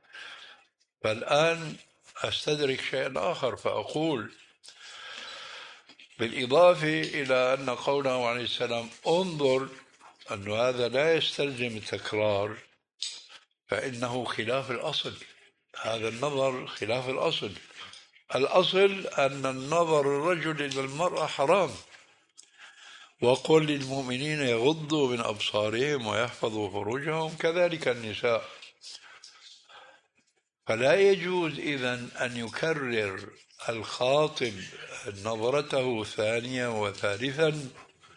فالآن أستدرك شيئا آخر فأقول بالإضافة إلى أن قوله عليه السلام انظر أن هذا لا يستلزم التكرار، فإنه خلاف الأصل. هذا النظر خلاف الأصل. الأصل أن النظر الرجل إلى المرأة حرام، وقل للمؤمنين يغضوا من أبصارهم ويحفظوا فروجهم كذلك النساء. فلا يجوز إذن أن يكرر الخاطب نظرته ثانيا وثالثا،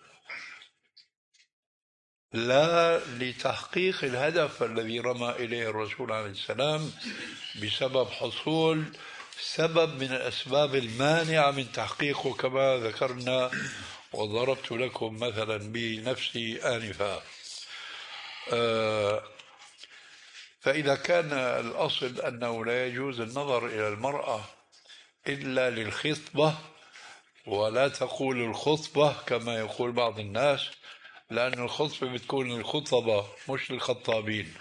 لا لتحقيق الهدف الذي رمى إليه الرسول عليه السلام بسبب حصول سبب من الأسباب المانعة من تحقيقه كما ذكرنا وضربت لكم مثلا بنفسي آنفا. فإذا كان الأصل أنه لا يجوز النظر إلى المرأة إلا للخطبة، ولا تقول الخطبة كما يقول بعض الناس، لأن الخطبة بتكون للخطبة مش للخطابين.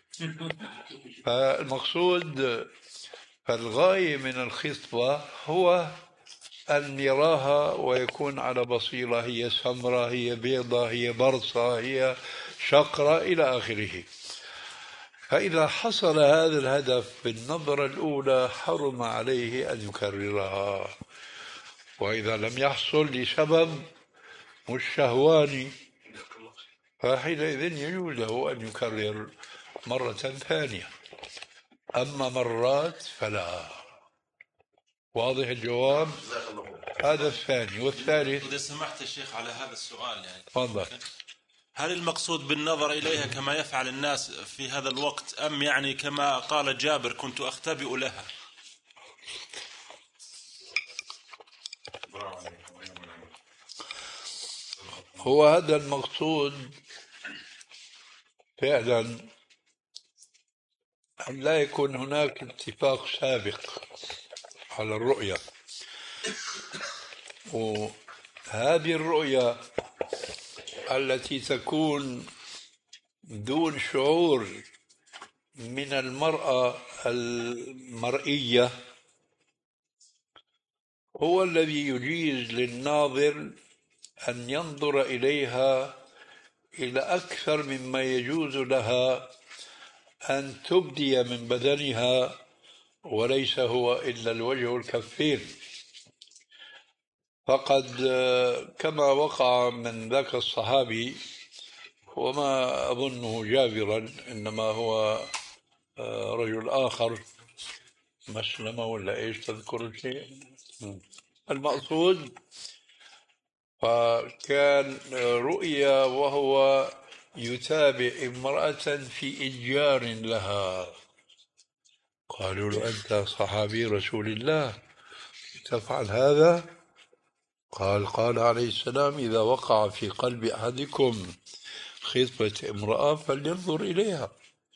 فالمقصود، فالغاية من الخطبة هو أن يراها ويكون على بصيرة، هي سمراء، هي بيضاء، هي برصة، هي شقرة إلى آخره. فإذا حصل هذا الهدف بالنظرة الأولى حرم عليه أن يكررها، وإذا لم يحصل لسبب مش شهواني فحينئذ يجوز له أن يكرر مرة ثانية، أما مرات فلا. واضح الجواب؟ هذا الثاني. والثالث إذا سمحت الشيخ على هذا السؤال يعني تفضل. هل المقصود بالنظر إليها كما يفعل الناس في هذا الوقت، أم يعني كما قال جابر كنت أختبئ لها؟ هو هذا المقصود فعلا، أن لا يكون هناك اتفاق سابق على الرؤية، وهذه الرؤية التي تكون دون شعور من المرأة المرئية هو الذي يجيز للناظر أن ينظر إليها إلى أكثر مما يجوز لها أن تبدي من بدنها، وليس هو إلا الوجه والكفين. فقد كما وقع من ذاك الصحابي، وما أظنه جابرا، إنما هو رجل آخر، مسلمة ولا إيش، تذكر شيء؟ المقصود فكان رؤيا وهو يتابع امرأة في إتجار لها. قالوا له أنت صحابي رسول الله تفعل هذا؟ قال قال عليه السلام إذا وقع في قلب أحدكم خطبة امرأة فلينظر إليها،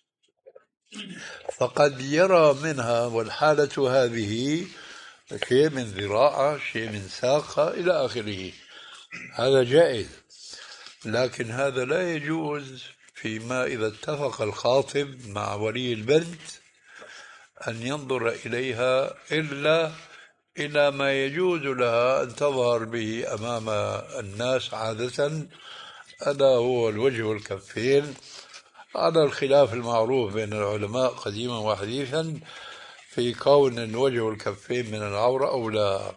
فقد يرى منها، والحالة هذه شيء من ذراعة، شيء من ساقة إلى آخره، هذا جائز. لكن هذا لا يجوز فيما إذا اتفق الخاطب مع ولي البنت أن ينظر إليها إلا إلى ما يجوز لها أن تظهر به أمام الناس عادة، ألا هو الوجه والكفين، على الخلاف المعروف بين العلماء قديما وحديثا في كون الوجه والكفين من العورة أو لا.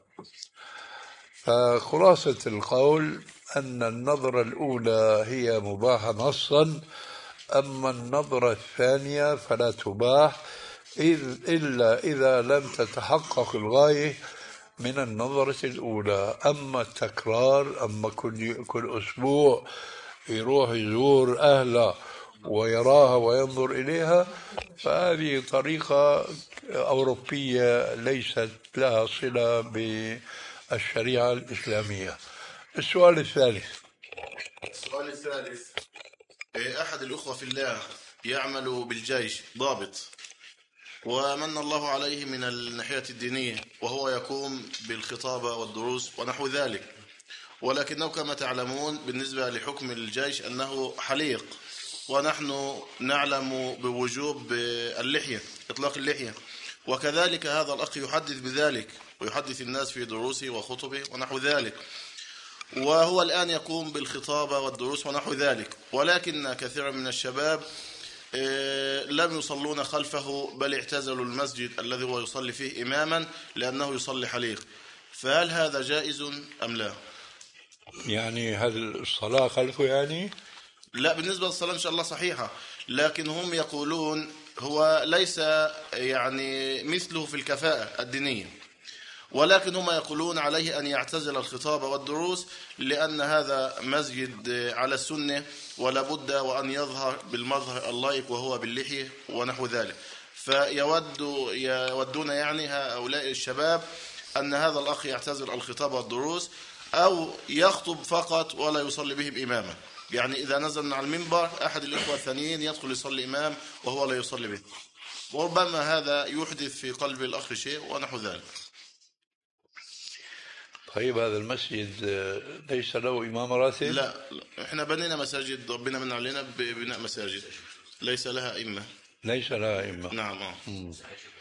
فخلاصة القول أن النظرة الأولى هي مباحة نصا، أما النظرة الثانية فلا تباح إلا إذا لم تتحقق الغاية من النظرة الأولى. أما التكرار، أما كل, كل أسبوع يروح يزور أهله ويراها وينظر إليها، فهذه طريقة أوروبية ليست لها صلة بالشريعة الإسلامية. السؤال الثالث. السؤال الثالث، أحد الأخوة في الله يعمل بالجيش ضابط، ومن الله عليه من الناحية الدينية، وهو يقوم بالخطابة والدروس ونحو ذلك، ولكنه كما تعلمون بالنسبة لحكم الجيش أنه حليق، ونحن نعلم بوجوب اللحية، إطلاق اللحية، وكذلك هذا الأخ يحدث بذلك ويحدث الناس في دروسه وخطبه ونحو ذلك، وهو الآن يقوم بالخطابة والدروس ونحو ذلك، ولكن كثيرا من الشباب لم يصلون خلفه، بل اعتزلوا المسجد الذي هو يصلي فيه إماما لأنه يصلي حليق. فهل هذا جائز أم لا؟ يعني هل الصلاة خلفه يعني؟ لا، بالنسبة للصلاة إن شاء الله صحيحة، لكن هم يقولون هو ليس يعني مثله في الكفاءة الدينية، ولكن هم يقولون عليه أن يعتزل الخطاب والدروس، لأن هذا مسجد على السنة ولا بد وأن يظهر بالمظهر اللائق وهو باللحية ونحو ذلك. فيود يودون يعني هؤلاء الشباب أن هذا الأخ يعتزل الخطاب والدروس، أو يخطب فقط ولا يصلي بهم إماما. يعني إذا نزل من على المنبر أحد الإخوة الثانيين يدخل يصلي إمام وهو لا يصلي به، وربما هذا يحدث في قلب الأخ شيء ونحو ذلك. طيب هذا المسجد ليس له إمام راتب؟ لا، احنا بنينا مساجد، ربنا من علينا ببناء مساجد ليس لها إمة. ليس لها إمة. نعم. مم.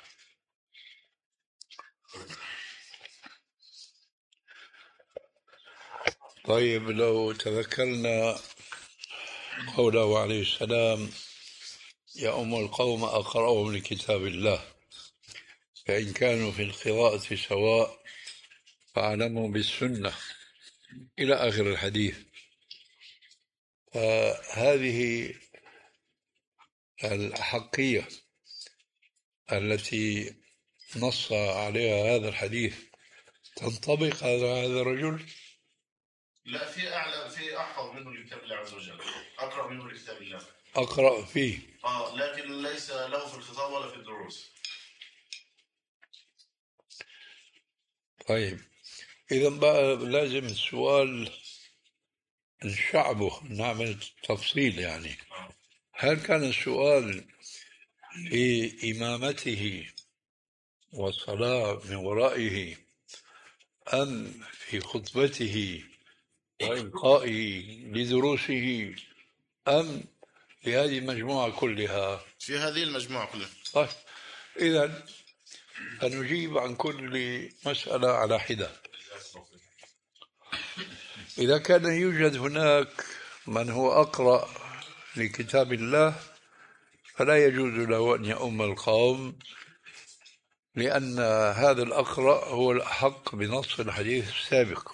طيب لو تذكرنا قوله عليه السلام: يا أم القوم أقرأهم لكتاب الله، فإن كانوا في القراءة سواء فاعلموا بالسنة، إلى آخر الحديث. فهذه الأحقية التي نص عليها هذا الحديث تنطبق على هذا الرجل؟ لا، في أعلم، في أحفظ منه لكتاب الله عز وجل، أقرأ منه لكتاب الله، أقرأ فيه، آه لكن ليس له في الخطاب ولا في الدروس. طيب إذا بقى لازم السؤال نشعبه، نعمل تفصيل. يعني هل كان السؤال في إمامته والصلاة من ورائه، أم في خطبته وإلقائه لدروسه، أم في هذه المجموعة كلها؟ في هذه المجموعة كلها. طيب إذا سنجيب عن كل مسألة على حدة. إذا كان يوجد هناك من هو أقرأ لكتاب الله فلا يجوز له أن يؤم القوم، لأن هذا الأقرأ هو الأحق بنص الحديث السابق،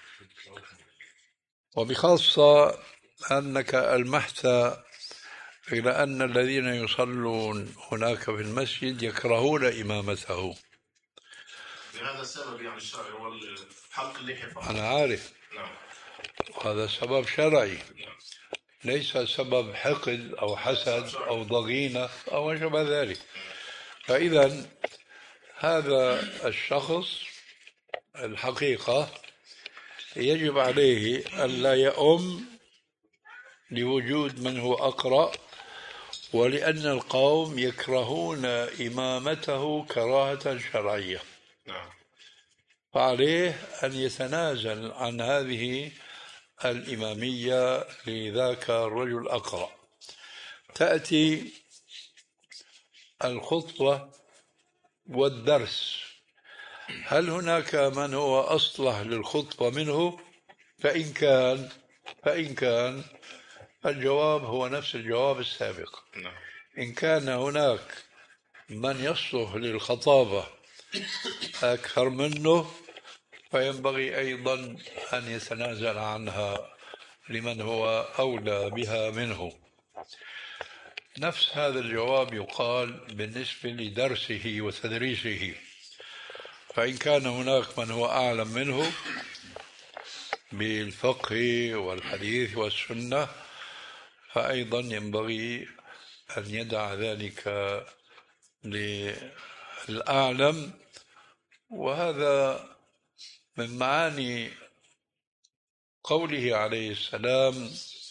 وبخاصة أنك ألمحت إلى أن الذين يصلون هناك في المسجد يكرهون إمامته. بهذا السبب يعني الشرعي هو حلق اللحية. أنا عارف. نعم. هذا سبب شرعي، ليس سبب حقد أو حسد أو ضغينة أو ما شابه ذلك. فإذا هذا الشخص الحقيقة يجب عليه ألا يؤم لوجود من هو أقرأ، ولأن القوم يكرهون إمامته كراهة شرعية، فعليه أن يتنازل عن هذه الإمامية لذاك الرجل الأقرأ. تأتي الخطبة والدرس، هل هناك من هو أصلح للخطبة منه؟ فإن كان فإن كان الجواب هو نفس الجواب السابق. إن كان هناك من يصلح للخطابة أكثر منه فينبغي أيضا أن يتنازل عنها لمن هو أولى بها منه. نفس هذا الجواب يقال بالنسبة لدرسه وتدريسه، فإن كان هناك من هو أعلم منه بالفقه والحديث والسنة فأيضا ينبغي أن يدع ذلك للأعلم. وهذا من معاني قوله عليه السلام: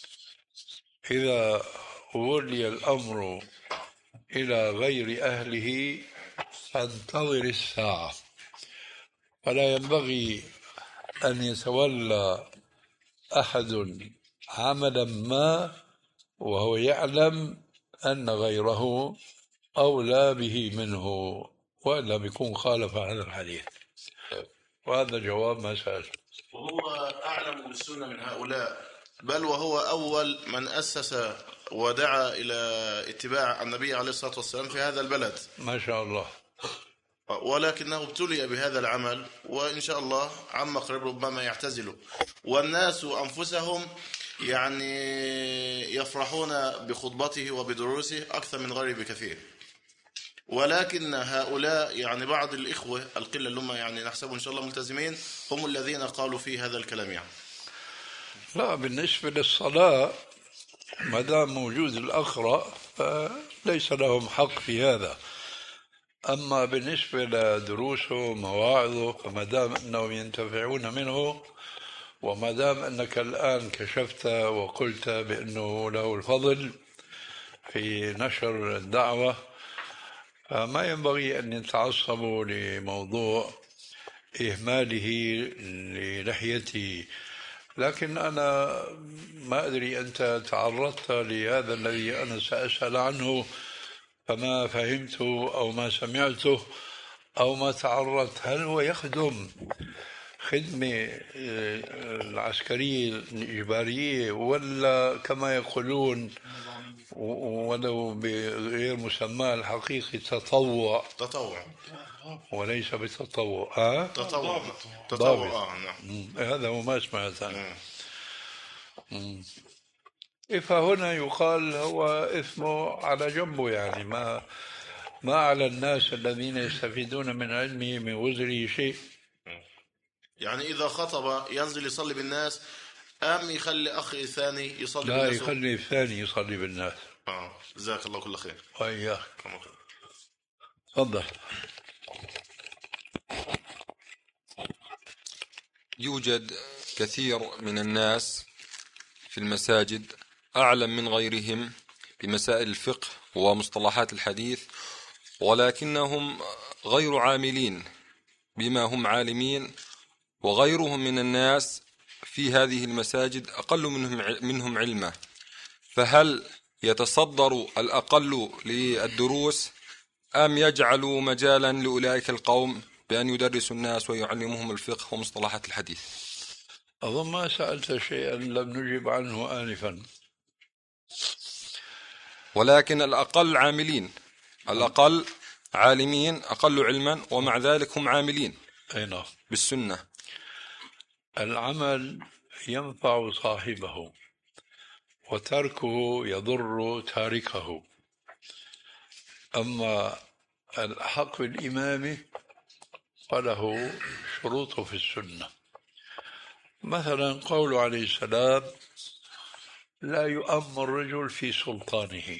إذا ولي الأمر إلى غير أهله فانتظر الساعة. فلا ينبغي أن يتولى أحد عملا ما وهو يعلم أن غيره أولى به منه، وإلا بيكون خالف هذا الحديث. وهذا جواب ما سأل. وهو أعلم بالسنة من هؤلاء، بل وهو أول من أسس ودعا إلى اتباع النبي عليه الصلاة والسلام في هذا البلد ما شاء الله، ولكنه ابتلي بهذا العمل، وإن شاء الله عما قريب ربما يعتزله. والناس أنفسهم يعني يفرحون بخطبته وبدروسه أكثر من غيره بكثير، ولكن هؤلاء يعني بعض الإخوة القلة اللي هم يعني نحسبهم إن شاء الله ملتزمين هم الذين قالوا فيه هذا الكلام يعني. لا، بالنسبة للصلاة ما دام موجود الأقرأ فليس لهم حق في هذا. أما بالنسبة لدروسه ومواعظه فما دام أنهم ينتفعون منه، وما دام أنك الآن كشفت وقلت بأنه له الفضل في نشر الدعوة، فما ينبغي أن يتعصبوا لموضوع إهماله للحيته. لكن أنا ما أدري، أنت تعرضت لهذا الذي أنا سأسأل عنه فما فهمته أو ما سمعته أو ما تعرضت، هل هو يخدم خدمة العسكرية الإجبارية ولا كما يقولون ولو بغير مسمى الحقيقي تطوع؟ تطوع وليس بتطوع. أه؟ تطوع تطوع آه نعم. هذا هو ما سمعت أنا. فهنا يقال هو اسمه على جنبه، يعني ما ما على الناس الذين يستفيدون من علمه من وزره شيء. يعني إذا خطب ينزل يصلي بالناس أم يخلي أخي ثاني يصلي لا بالناس؟ لا، يخلي الثاني يصلي بالناس. آه جزاك الله كل خير. وإياك. تفضل. يوجد كثير من الناس في المساجد أعلم من غيرهم بمسائل الفقه ومصطلحات الحديث، ولكنهم غير عاملين بما هم عالمين، وغيرهم من الناس في هذه المساجد أقل منهم منهم علما. فهل يتصدر الأقل للدروس أم يجعلوا مجالا لأولئك القوم بأن يدرسوا الناس ويعلمهم الفقه ومصطلحات الحديث؟ أظن ما سألت شيئا لم نجب عنه آنفا. ولكن الأقل عاملين، الأقل عالمين، أقل علما، ومع ذلك هم عاملين أين بالسنة. العمل ينفع صاحبه وتركه يضر تاركه. أما الحق بالإمامة فله شروطه في السنة. مثلا قول عليه السلام: لا يؤم الرجل في سلطانه.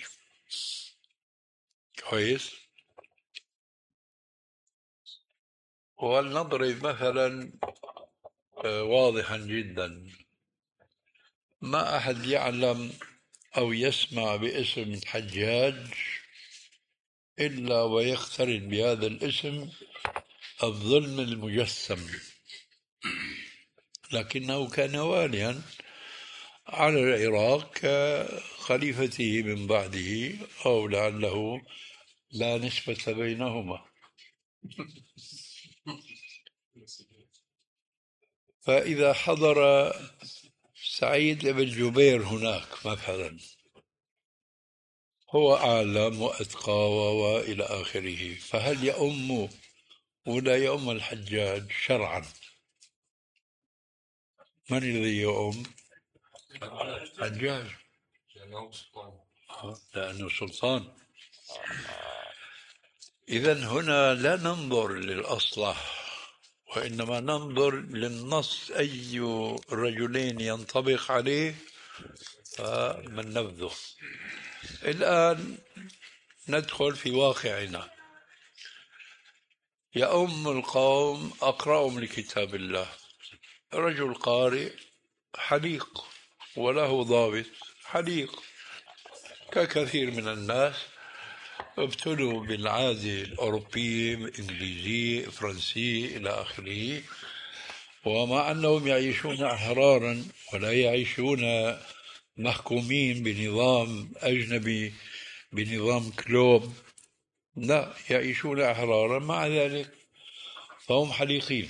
كويس. ولنضرب مثلا واضحا جدا: ما أحد يعلم أو يسمع باسم حجاج إلا ويقترن بهذا الاسم الظلم المجسم، لكنه كان واليا على العراق كخليفته من بعده، أو لعله لا نسبة بينهما. فإذا حضر سعيد بن جبير هناك مثلا، هو أعلم وأتقى وإلى آخره، فهل يؤم ولا يؤم الحجاج شرعا؟ من الذي يؤم؟ الحجاج، لأنه سلطان. إذن هنا لا ننظر للأصلح، وإنما ننظر للنص، أي رجلين ينطبق عليه فمن نبذه. الآن ندخل في واقعنا. يؤم القوم أقرأهم لكتاب الله، رجل قارئ حليق وله ضابط حليق، ككثير من الناس ابتلوا بالعادة الأوروبية، إنجليزية، فرنسية إلى آخره، ومع أنهم يعيشون أحرارا ولا يعيشون محكومين بنظام أجنبي، بنظام كلوب، لا، يعيشون أحرارا، مع ذلك فهم حليقين.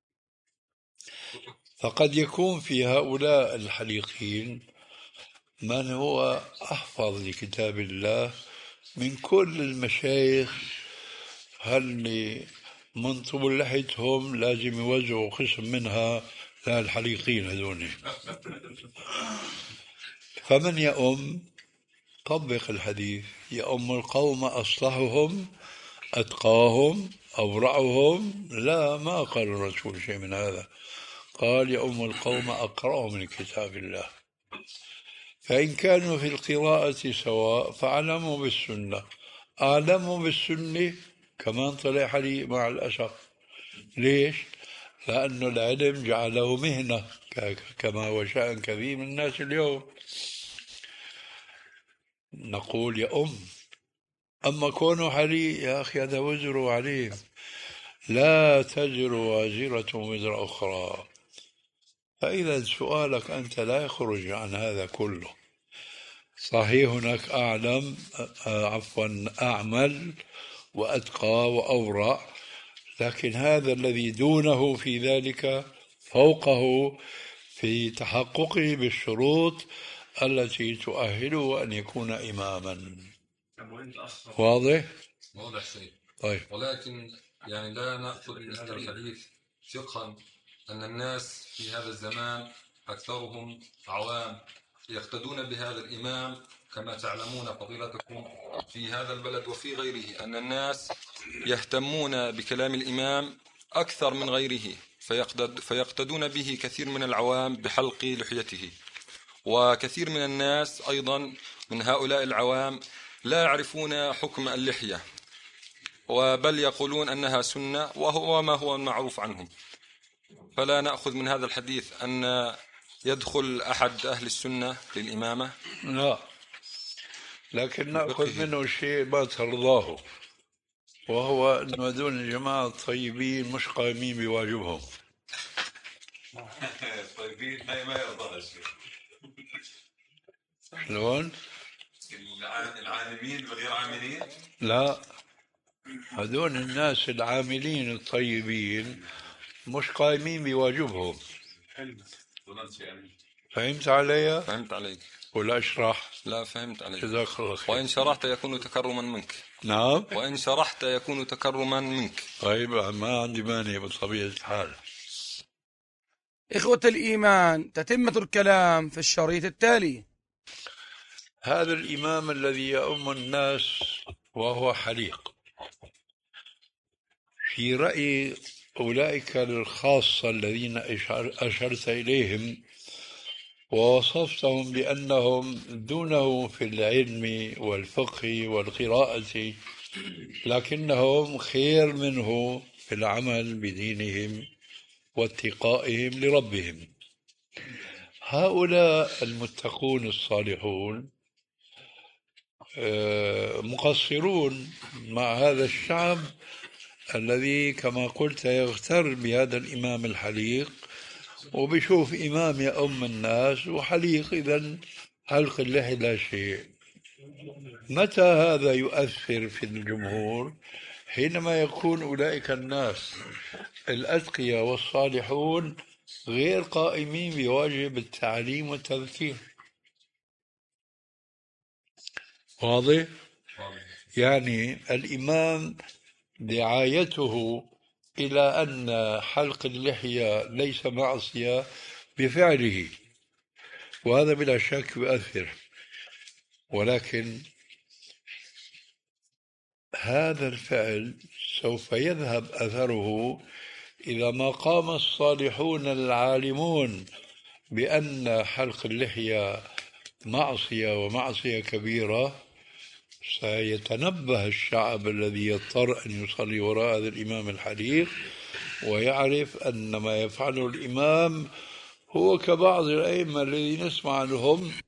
فقد يكون في هؤلاء الحليقين من هو أحفظ لكتاب الله من كل المشايخ، هل من طول لحيتهم لازم يوزعوا قسم منها للحليقين هذول. فمن يؤم؟ طبق الحديث: يؤم القوم أصلحهم أتقاهم أورعهم. لا، ما قال الرسول شيء من هذا، قال يؤم القوم أقرأهم من كتاب الله. فإن كانوا في القراءة سواء فأعلموا بالسنة، أعلموا بالسنة كمان طلع لي مع الأسف. ليش؟ لأن العلم جعله مهنة كما هو شأن كثير من الناس اليوم. نقول يا أم، أما كونوا حري يا أخي هذا وزر عليه، لا تزر وازرة وزر أخرى. فإذا سؤالك أنت لا يخرج عن هذا كله. صحيح هناك أعلم عفوا أعمل وأتقى وأورع، لكن هذا الذي دونه في ذلك فوقه في تحققه بالشروط التي تؤهله أن يكون إماما. واضح؟ واضح شيء. طيب. ولكن يعني لا نأخذ من هذا الحديث فقها أن الناس في هذا الزمان أكثرهم عوام يقتدون بهذا الإمام، كما تعلمون فضيلتكم في هذا البلد وفي غيره أن الناس يهتمون بكلام الإمام أكثر من غيره، فيقتد فيقتدون به كثير من العوام بحلق لحيته. وكثير من الناس أيضا من هؤلاء العوام لا يعرفون حكم اللحية، وبل يقولون أنها سنة وهو ما هو المعروف عنهم. فلا نأخذ من هذا الحديث أن يدخل أحد أهل السنة للإمامة. لا، لكن نأخذ منه شيء ما ترضاه، وهو أن هذول الجماعة الطيبين مش قائمين بواجبهم. طيبين ما يرضى الشيء. شلون؟ العاملين بغير عاملين؟ لا، هذول الناس العاملين الطيبين مش قائمين بواجبهم. فهمت علي؟ فهمت عليك. ولا أشرح؟ لا فهمت عليك. جزاك الله خير. وإن شرحت يكون تكرما منك. نعم. وإن شرحت يكون تكرما منك. طيب، ما عندي مانع بطبيعة الحال. إخوة الإيمان، تتمة الكلام في الشريط التالي. هذا الإمام الذي يؤم الناس وهو حليق، في رأي أولئك الخاصة الذين أشرت إليهم ووصفتهم بأنهم دونه في العلم والفقه والقراءة، لكنهم خير منه في العمل بدينهم واتقائهم لربهم. هؤلاء المتقون الصالحون مقصرون مع هذا الشعب الذي كما قلت يغتر بهذا الإمام الحليق، وبشوف إمام يؤم الناس وحليق، إذن حلق اللحية لا شيء. متى هذا يؤثر في الجمهور؟ حينما يكون أولئك الناس الأتقياء والصالحون غير قائمين بواجب التعليم والتذكير. واضح؟ يعني الإمام دعايته إلى أن حلق اللحية ليس معصية بفعله، وهذا بلا شك يؤثر، ولكن هذا الفعل سوف يذهب أثره إذا ما قام الصالحون العالمون بأن حلق اللحية معصية ومعصية كبيرة. سيتنبه الشعب الذي يضطر أن يصلي وراء هذا الإمام الحليق ويعرف أن ما يفعله الإمام هو كبعض الأئمة الذين نسمع عنهم